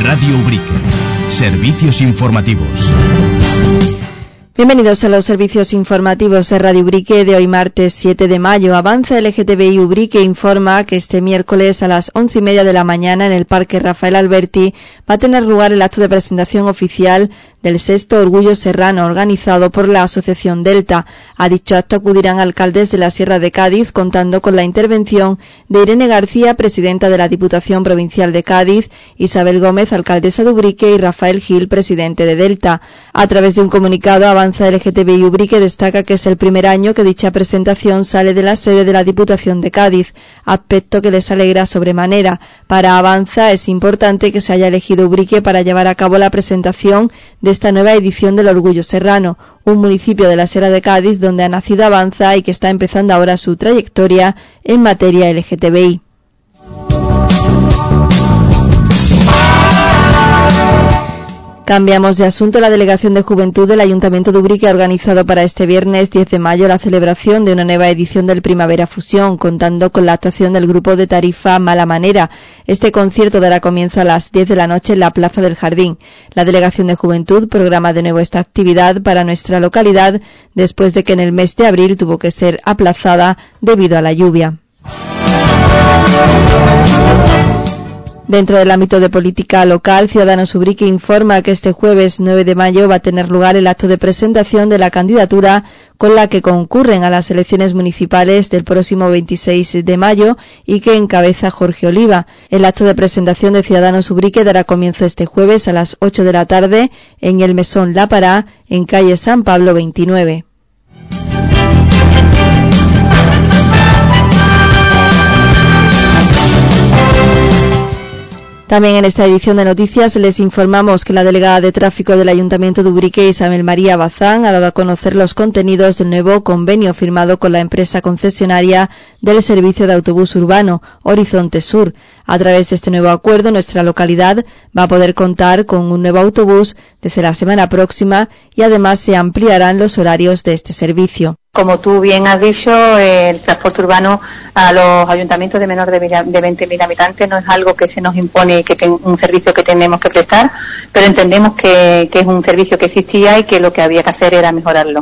Radio Ubrique. Servicios informativos. Bienvenidos a los servicios informativos de Radio Ubrique de hoy martes 7 de mayo. Avanza LGTBI Ubrique informa que este miércoles a las 11:30 de la mañana en el Parque Rafael Alberti va a tener lugar el acto de presentación oficial del 6º Orgullo Serrano organizado por la Asociación Delta. A dicho acto acudirán alcaldes de la Sierra de Cádiz, contando con la intervención de Irene García, presidenta de la Diputación Provincial de Cádiz, Isabel Gómez, alcaldesa de Ubrique, y Rafael Gil, presidente de Delta. A través de un comunicado, Avanza LGTBI Ubrique destaca que es el primer año que dicha presentación sale de la sede de la Diputación de Cádiz, aspecto que les alegra sobremanera. Para Avanza es importante que se haya elegido Ubrique para llevar a cabo la presentación de esta nueva edición del Orgullo Serrano, un municipio de la Sierra de Cádiz donde ha nacido Avanza y que está empezando ahora su trayectoria en materia LGTBI. Cambiamos de asunto. La Delegación de Juventud del Ayuntamiento de Ubrique ha organizado para este viernes 10 de mayo la celebración de una nueva edición del Primavera Fusión, contando con la actuación del grupo de Tarifa Mala Manera. Este concierto dará comienzo a las 10 de la noche en la Plaza del Jardín. La Delegación de Juventud programa de nuevo esta actividad para nuestra localidad después de que en el mes de abril tuvo que ser aplazada debido a la lluvia. Dentro del ámbito de política local, Ciudadanos Ubrique informa que este jueves 9 de mayo va a tener lugar el acto de presentación de la candidatura con la que concurren a las elecciones municipales del próximo 26 de mayo y que encabeza Jorge Oliva. El acto de presentación de Ciudadanos Ubrique dará comienzo este jueves a las 8 de la tarde en el Mesón La Pará, en calle San Pablo 29. También en esta edición de noticias les informamos que la delegada de tráfico del Ayuntamiento de Ubrique, Isabel María Bazán, ha dado a conocer los contenidos del nuevo convenio firmado con la empresa concesionaria del servicio de autobús urbano, Horizonte Sur. A través de este nuevo acuerdo, nuestra localidad va a poder contar con un nuevo autobús desde la semana próxima y además se ampliarán los horarios de este servicio. Como tú bien has dicho, el transporte urbano a los ayuntamientos de menor de 20.000 habitantes no es algo que se nos impone, un servicio que tenemos que prestar, pero entendemos que es un servicio que existía y que lo que había que hacer era mejorarlo.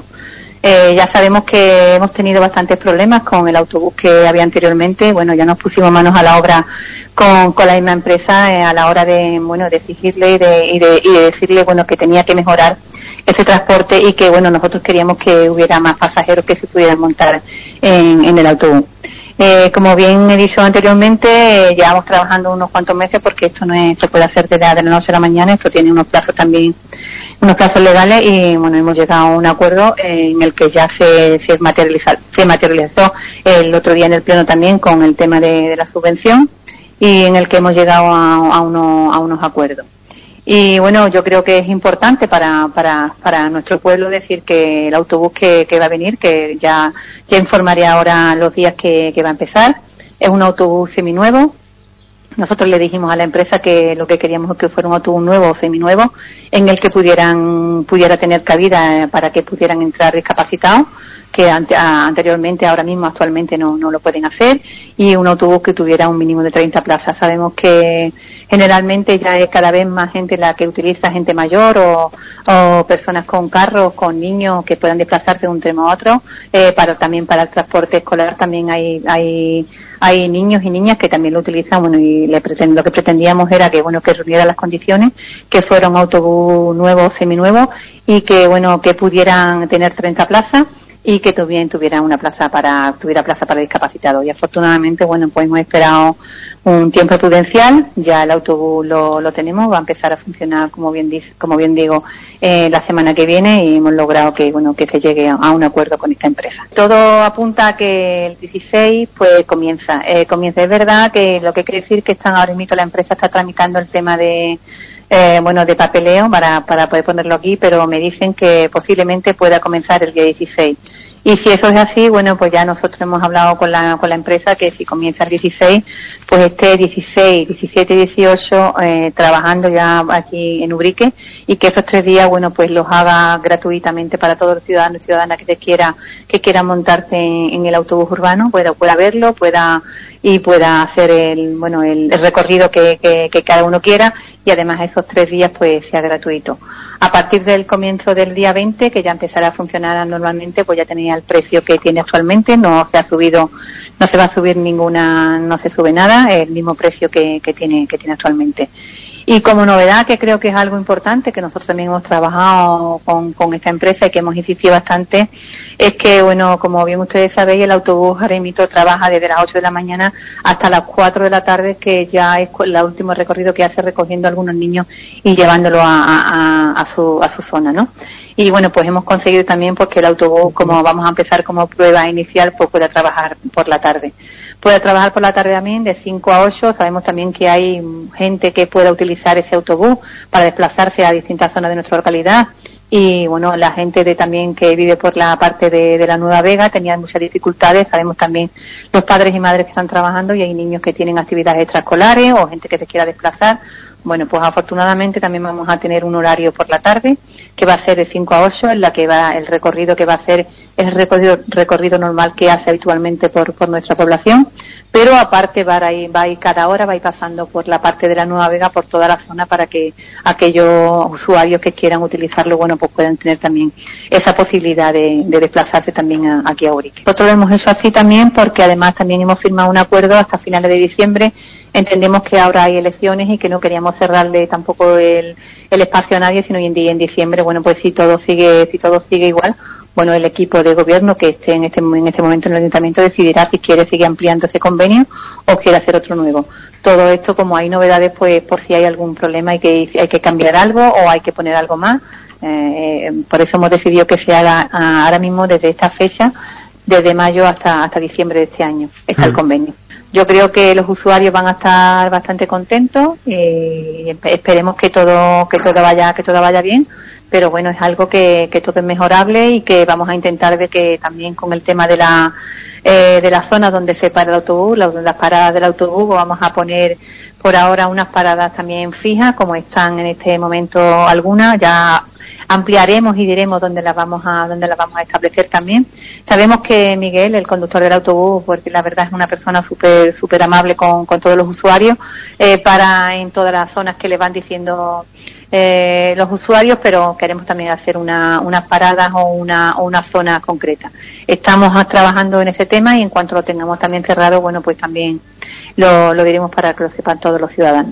Ya sabemos que hemos tenido bastantes problemas con el autobús que había anteriormente. Bueno, ya nos pusimos manos a la obra con la misma empresa a la hora de exigirle y de decirle que tenía que mejorar ese transporte y que nosotros queríamos que hubiera más pasajeros que se pudieran montar en el autobús. Como bien he dicho anteriormente, llevamos trabajando unos cuantos meses porque esto no se puede hacer de la noche a la mañana, esto tiene unos plazos también, unos plazos legales y hemos llegado a un acuerdo en el que ya se materializó el otro día en el pleno también con el tema de la subvención y en el que hemos llegado a unos acuerdos. Y yo creo que es importante para nuestro pueblo decir que el autobús que va a venir, que ya informaré ahora los días que va a empezar, es un autobús seminuevo. Nosotros le dijimos a la empresa que lo que queríamos es que fuera un autobús nuevo o seminuevo, en el que pudiera tener cabida para que pudieran entrar discapacitados, que anteriormente, actualmente no lo pueden hacer, y un autobús que tuviera un mínimo de 30 plazas. Sabemos que generalmente ya es cada vez más gente la que utiliza, gente mayor o personas con carros, con niños que puedan desplazarse de un tramo a otro, también para el transporte escolar también hay niños y niñas que también lo utilizan, y lo que pretendíamos era que reuniera las condiciones, que fuera un autobús nuevo o seminuevo y que pudieran tener 30 plazas y que también tuviera plaza para discapacitados. Y afortunadamente, pues hemos esperado un tiempo prudencial, ya el autobús lo tenemos, va a empezar a funcionar, como bien digo, la semana que viene, y hemos logrado que se llegue a un acuerdo con esta empresa. Todo apunta a que el 16 pues comienza. Es verdad que lo que quiere decir que ahora mismo la empresa está tramitando el tema de papeleo para poder ponerlo aquí, pero me dicen que posiblemente pueda comenzar el día 16. Y si eso es así, pues ya nosotros hemos hablado con la empresa que si comienza el 16, pues esté 16, 17 y 18 trabajando ya aquí en Ubrique, y que esos 3 días, pues los haga gratuitamente para todos los ciudadanos y ciudadanas que quieran montarse en el autobús urbano, pueda verlo, pueda hacer el recorrido que cada uno quiera, y además esos 3 días pues sea gratuito. A partir del comienzo del día 20, que ya empezará a funcionar normalmente, pues ya tenía el precio que tiene actualmente, no se va a subir no se sube nada, el mismo precio que tiene actualmente. Y como novedad, que creo que es algo importante, que nosotros también hemos trabajado con esta empresa y que hemos insistido bastante, es que, bueno, como bien ustedes sabéis, el autobús ahora mismo trabaja desde las 8 de la mañana hasta las 4 de la tarde, que ya es el último recorrido que hace recogiendo a algunos niños y llevándolo a su zona, ¿no? Y bueno, pues hemos conseguido también porque el autobús, como vamos a empezar como prueba inicial, pues pueda trabajar por la tarde. Puede trabajar por la tarde también de 5 a 8. Sabemos también que hay gente que pueda utilizar ese autobús para desplazarse a distintas zonas de nuestra localidad. Y bueno, la gente también que vive por la parte de la Nueva Vega tenía muchas dificultades. Sabemos también los padres y madres que están trabajando y hay niños que tienen actividades extraescolares o gente que se quiera desplazar. Bueno, pues afortunadamente también vamos a tener un horario por la tarde que va a ser de 5 a 8, en la que va el recorrido que va a hacer es el recorrido normal que hace habitualmente por nuestra población, pero aparte va a ir cada hora, va a ir pasando por la parte de la Nueva Vega, por toda la zona, para que aquellos usuarios que quieran utilizarlo, bueno, pues puedan tener también esa posibilidad de desplazarse también aquí a Ubrique. Nosotros lo hemos hecho así también porque además también hemos firmado un acuerdo hasta finales de diciembre. Entendemos que ahora hay elecciones y que no queríamos cerrarle tampoco el espacio a nadie, sino en diciembre, bueno, pues si todo sigue igual, bueno, el equipo de gobierno que esté en este momento en el ayuntamiento decidirá si quiere seguir ampliando ese convenio o quiere hacer otro nuevo. Todo esto, como hay novedades, pues por si hay algún problema hay que cambiar algo o hay que poner algo más. Por eso hemos decidido que se haga ahora mismo desde esta fecha, desde mayo hasta diciembre de este año, está el convenio. Yo creo que los usuarios van a estar bastante contentos y esperemos que todo vaya bien, pero bueno, es algo que todo es mejorable y que vamos a intentar de que también con el tema de la zona donde se para el autobús, las paradas del autobús, vamos a poner por ahora unas paradas también fijas, como están en este momento algunas, ya ampliaremos y diremos dónde las vamos a establecer también. Sabemos que Miguel, el conductor del autobús, porque la verdad es una persona súper amable con todos los usuarios, para en todas las zonas que le van diciendo los usuarios, pero queremos también hacer unas paradas o una zona concreta. Estamos trabajando en ese tema y en cuanto lo tengamos también cerrado, bueno, pues también lo diremos para que lo sepan todos los ciudadanos.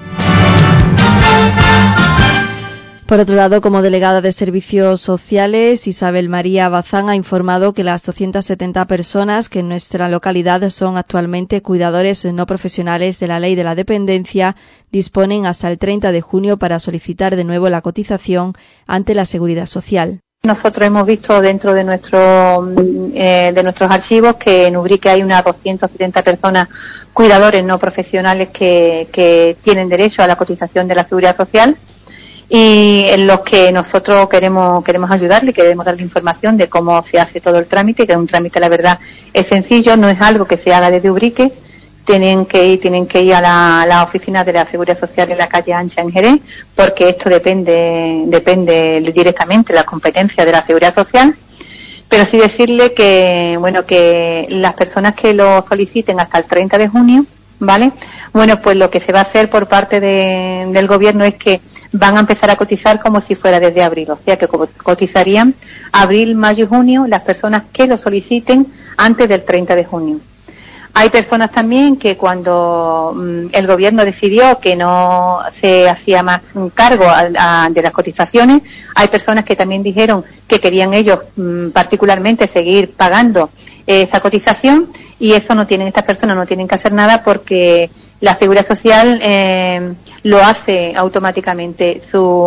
Por otro lado, como delegada de Servicios Sociales, Isabel María Bazán ha informado que las 270 personas que en nuestra localidad son actualmente cuidadores no profesionales de la Ley de la Dependencia disponen hasta el 30 de junio para solicitar de nuevo la cotización ante la Seguridad Social. Nosotros hemos visto dentro de nuestros archivos que en Ubrique hay unas 270 personas cuidadores no profesionales que tienen derecho a la cotización de la Seguridad Social, y en los que nosotros queremos ayudarle, queremos darle información de cómo se hace todo el trámite, que es un trámite, la verdad, es sencillo, no es algo que se haga desde Ubrique. Tienen que ir a la oficina de la Seguridad Social en la calle Ancha en Jerez, porque esto depende directamente de la competencia de la Seguridad Social. Pero sí decirle que, bueno, que las personas que lo soliciten hasta el 30 de junio, ¿vale? Bueno, pues lo que se va a hacer por parte del gobierno es que van a empezar a cotizar como si fuera desde abril, o sea que cotizarían abril, mayo y junio las personas que lo soliciten antes del 30 de junio. Hay personas también que cuando el gobierno decidió que no se hacía más cargo de las cotizaciones, hay personas que también dijeron que querían ellos particularmente seguir pagando esa cotización, y estas personas no tienen que hacer nada porque la Seguridad Social lo hace automáticamente.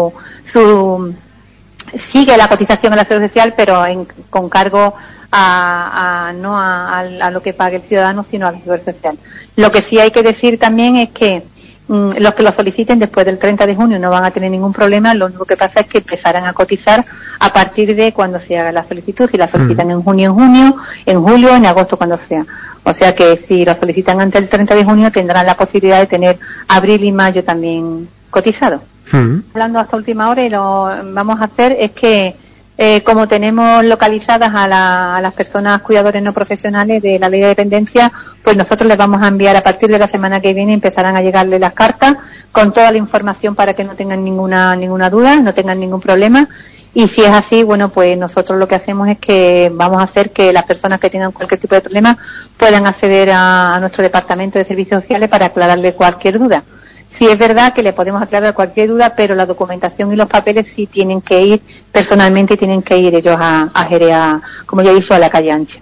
Sigue la cotización a la Seguridad Social, pero con cargo no a lo que pague el ciudadano, sino a la Seguridad Social. Lo que sí hay que decir también es que los que lo soliciten después del 30 de junio no van a tener ningún problema. Lo único que pasa es que empezarán a cotizar a partir de cuando se haga la solicitud. Si la solicitan en junio, en julio, en agosto, cuando sea. O sea que si lo solicitan antes del 30 de junio tendrán la posibilidad de tener abril y mayo también cotizado. Hablando hasta última hora, y lo vamos a hacer es que Como tenemos localizadas a las personas cuidadores no profesionales de la ley de dependencia, pues nosotros les vamos a enviar a partir de la semana que viene, empezarán a llegarle las cartas con toda la información para que no tengan ninguna duda, no tengan ningún problema. Y si es así, bueno, pues nosotros lo que hacemos es que vamos a hacer que las personas que tengan cualquier tipo de problema puedan acceder a nuestro departamento de servicios sociales para aclararle cualquier duda. Sí es verdad que le podemos aclarar cualquier duda, pero la documentación y los papeles sí tienen que ir personalmente y tienen que ir ellos a Jerez, como ya hizo, a la calle Ancha.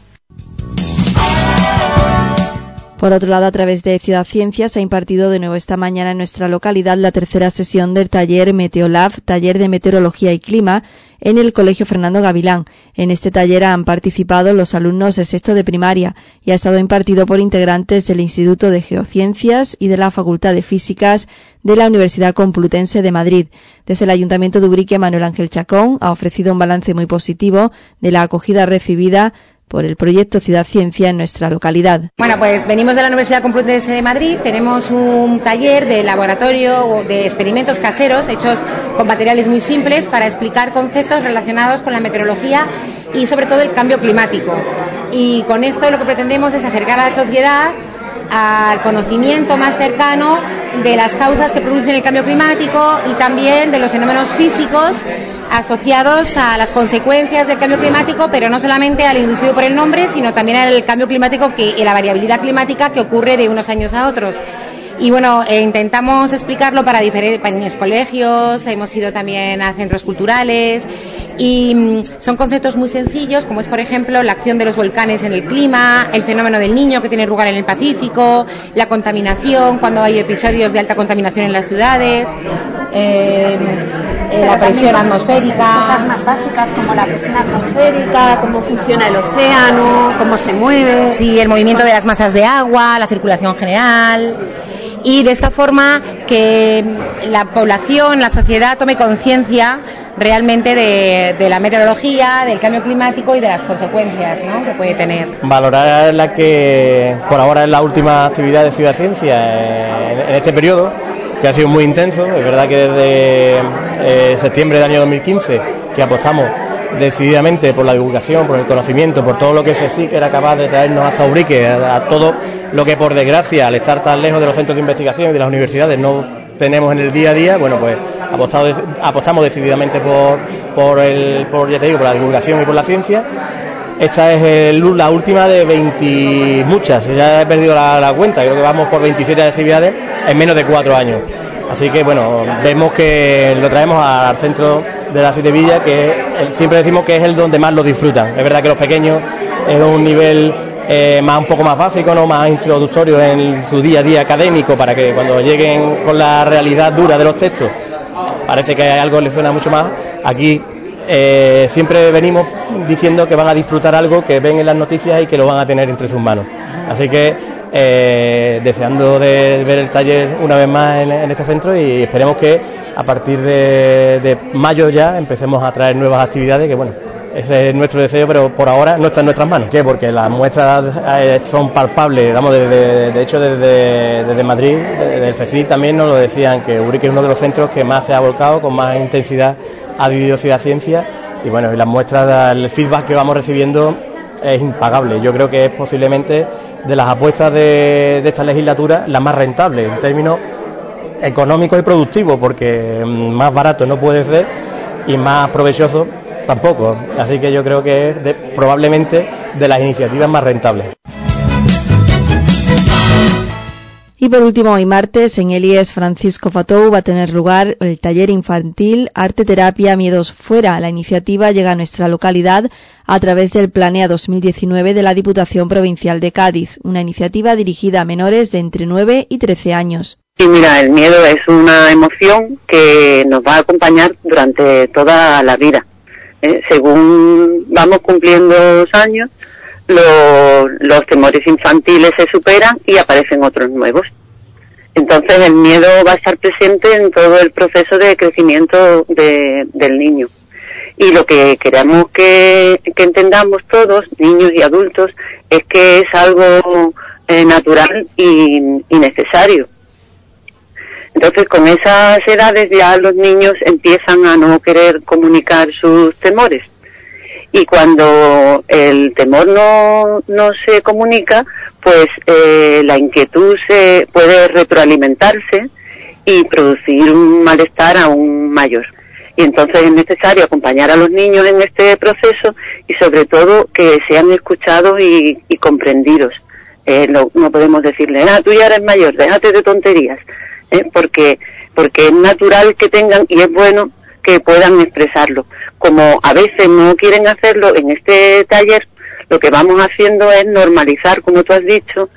Por otro lado, a través de Ciudad Ciencia se ha impartido de nuevo esta mañana en nuestra localidad la tercera sesión del taller Meteolab, taller de meteorología y clima, en el Colegio Fernando Gavilán. En este taller han participado los alumnos de sexto de primaria y ha estado impartido por integrantes del Instituto de Geociencias y de la Facultad de Físicas de la Universidad Complutense de Madrid. Desde el Ayuntamiento de Ubrique, Manuel Ángel Chacón ha ofrecido un balance muy positivo de la acogida recibida por el proyecto Ciudad Ciencia en nuestra localidad. Bueno, pues venimos de la Universidad Complutense de Madrid, tenemos un taller de laboratorio de experimentos caseros hechos con materiales muy simples para explicar conceptos relacionados con la meteorología y sobre todo el cambio climático. Y con esto lo que pretendemos es acercar a la sociedad al conocimiento más cercano de las causas que producen el cambio climático y también de los fenómenos físicos asociados a las consecuencias del cambio climático, pero no solamente al inducido por el nombre, sino también al cambio climático y la variabilidad climática que ocurre de unos años a otros. Y bueno, intentamos explicarlo para diferentes colegios, hemos ido también a centros culturales y son conceptos muy sencillos, como es por ejemplo la acción de los volcanes en el clima, el fenómeno del Niño que tiene lugar en el Pacífico, la contaminación, cuando hay episodios de alta contaminación en las ciudades, la presión atmosférica. Cosas más básicas como la presión atmosférica, cómo funciona el océano, cómo se mueve. Sí, el movimiento de las masas de agua, la circulación general. Y de esta forma que la población, la sociedad tome conciencia realmente de la meteorología, del cambio climático y de las consecuencias, ¿no?, que puede tener. Valorar la que por ahora es la última actividad de Ciudad Ciencia en este periodo, que ha sido muy intenso. Es verdad que desde septiembre del año 2015 que apostamos decididamente por la divulgación, por el conocimiento, por todo lo que CSIC era capaz de traernos hasta Ubrique, a todo lo que por desgracia, al estar tan lejos de los centros de investigación y de las universidades, no tenemos en el día a día. Bueno, pues apostamos decididamente por la divulgación y por la ciencia. Esta es la última de 20 muchas, ya he perdido la cuenta, creo que vamos por 27 actividades en menos de 4 años. Así que bueno, vemos que lo traemos al centro de la Siete Villas, que siempre decimos que es el donde más lo disfrutan. Es verdad que los pequeños es un nivel un poco más básico, no más introductorio en su día a día académico, para que cuando lleguen con la realidad dura de los textos parece que algo les suena mucho más. Aquí siempre venimos diciendo que van a disfrutar algo que ven en las noticias y que lo van a tener entre sus manos. Así que deseando de ver el taller una vez más en este centro, y esperemos que a partir de mayo ya empecemos a traer nuevas actividades, que bueno, ese es nuestro deseo, pero por ahora no está en nuestras manos. ¿Qué? Porque las muestras son palpables, vamos, de hecho desde Madrid, desde el FECIT también nos lo decían, que Ubrique es uno de los centros que más se ha volcado, con más intensidad ha vivido Ciudad Ciencia, y bueno, y las muestras, el feedback que vamos recibiendo es impagable. Yo creo que es posiblemente de las apuestas de esta legislatura la más rentable en términos económicos y productivos, porque más barato no puede ser y más provechoso tampoco. Así que yo creo que es probablemente de las iniciativas más rentables. Y por último, hoy martes, en el IES Francisco Fatou va a tener lugar el taller infantil Arte Terapia Miedos Fuera. La iniciativa llega a nuestra localidad a través del Planea 2019 de la Diputación Provincial de Cádiz, una iniciativa dirigida a menores de entre 9 y 13 años. Y mira, el miedo es una emoción que nos va a acompañar durante toda la vida. Según vamos cumpliendo los años, los temores infantiles se superan y aparecen otros nuevos. Entonces el miedo va a estar presente en todo el proceso de crecimiento del niño. Y lo que queremos que entendamos todos, niños y adultos, es que es algo natural y necesario. Entonces con esas edades ya los niños empiezan a no querer comunicar sus temores. Y cuando el temor no se comunica, pues la inquietud se puede retroalimentarse y producir un malestar aún mayor. Y entonces es necesario acompañar a los niños en este proceso y sobre todo que sean escuchados y comprendidos. No podemos decirle, tú ya eres mayor, déjate de tonterías, porque es natural que tengan, y es bueno que puedan expresarlo. Como a veces no quieren hacerlo en este taller, lo que vamos haciendo es normalizar, como tú has dicho,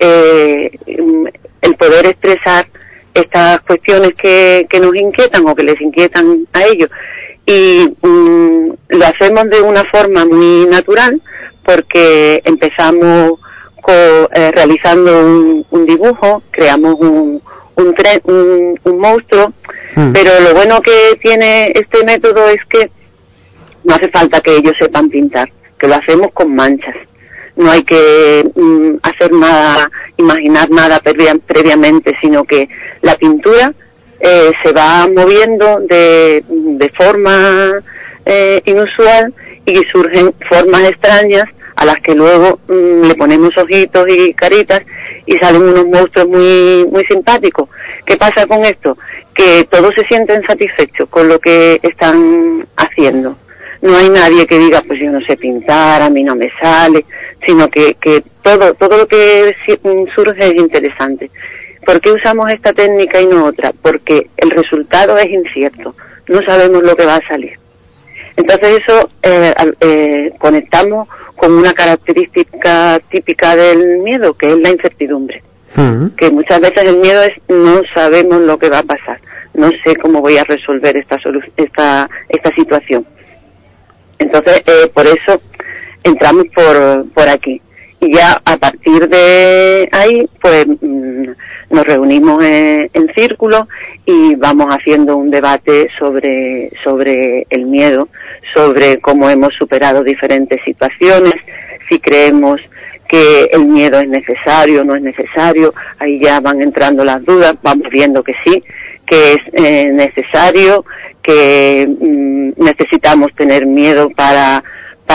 el poder expresar estas cuestiones que nos inquietan o que les inquietan a ellos. Y lo hacemos de una forma muy natural, porque empezamos realizando un dibujo, creamos un monstruo, pero lo bueno que tiene este método es que no hace falta que ellos sepan pintar, que lo hacemos con manchas. No hay que hacer nada, imaginar nada previamente, sino que la pintura se va moviendo de forma inusual y surgen formas extrañas a las que luego le ponemos ojitos y caritas y salen unos monstruos muy simpáticos. ¿Qué pasa con esto? Que todos se sienten satisfechos con lo que están haciendo. No hay nadie que diga, pues yo no sé pintar, a mí no me sale, sino que todo lo que surge es interesante. ¿Por qué usamos esta técnica y no otra? Porque el resultado es incierto, no sabemos lo que va a salir. Entonces eso conectamos con una característica típica del miedo, que es la incertidumbre. Que muchas veces el miedo es no sabemos lo que va a pasar, no sé cómo voy a resolver esta situación. Entonces, por eso entramos por aquí. Y ya a partir de ahí, pues nos reunimos en círculo y vamos haciendo un debate sobre el miedo, sobre cómo hemos superado diferentes situaciones, si creemos que el miedo es necesario o no es necesario. Ahí ya van entrando las dudas, vamos viendo que sí, que es necesario, que necesitamos tener miedo para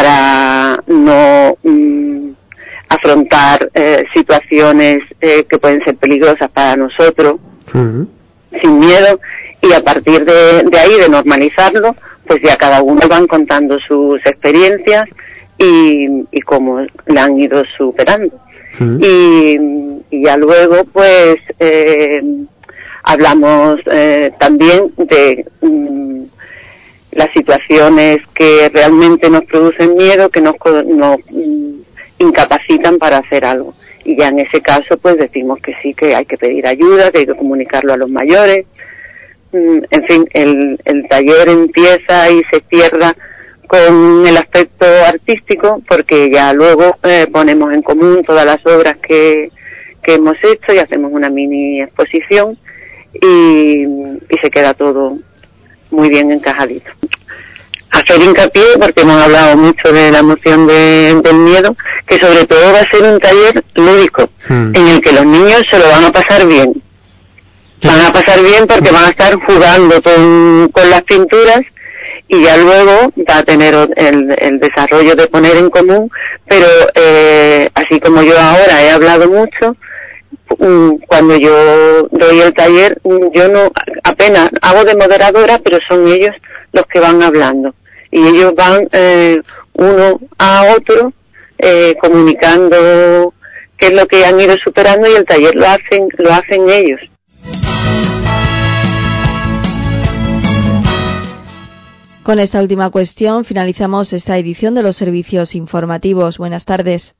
no afrontar situaciones que pueden ser peligrosas para nosotros, sin miedo, y a partir de ahí, de normalizarlo, pues ya cada uno van contando sus experiencias y cómo la han ido superando. Y ya luego, pues, hablamos también de las situaciones que realmente nos producen miedo, que nos incapacitan para hacer algo. Y ya en ese caso, pues decimos que sí, que hay que pedir ayuda, que hay que comunicarlo a los mayores. En fin, el taller empieza y se cierra con el aspecto artístico, porque ya luego ponemos en común todas las obras que hemos hecho y hacemos una mini exposición y se queda todo muy bien encajadito. Hacer hincapié, porque hemos hablado mucho de la emoción del miedo, que sobre todo va a ser un taller lúdico, en el que los niños se lo van a pasar bien. Van a pasar bien porque van a estar jugando con las pinturas, y ya luego va a tener el desarrollo de poner en común, pero así como yo ahora he hablado mucho, cuando yo doy el taller, yo no apenas hago de moderadora, pero son ellos los que van hablando, y ellos van uno a otro comunicando qué es lo que han ido superando, y el taller lo hacen ellos. Con esta última cuestión finalizamos esta edición de los servicios informativos. Buenas tardes.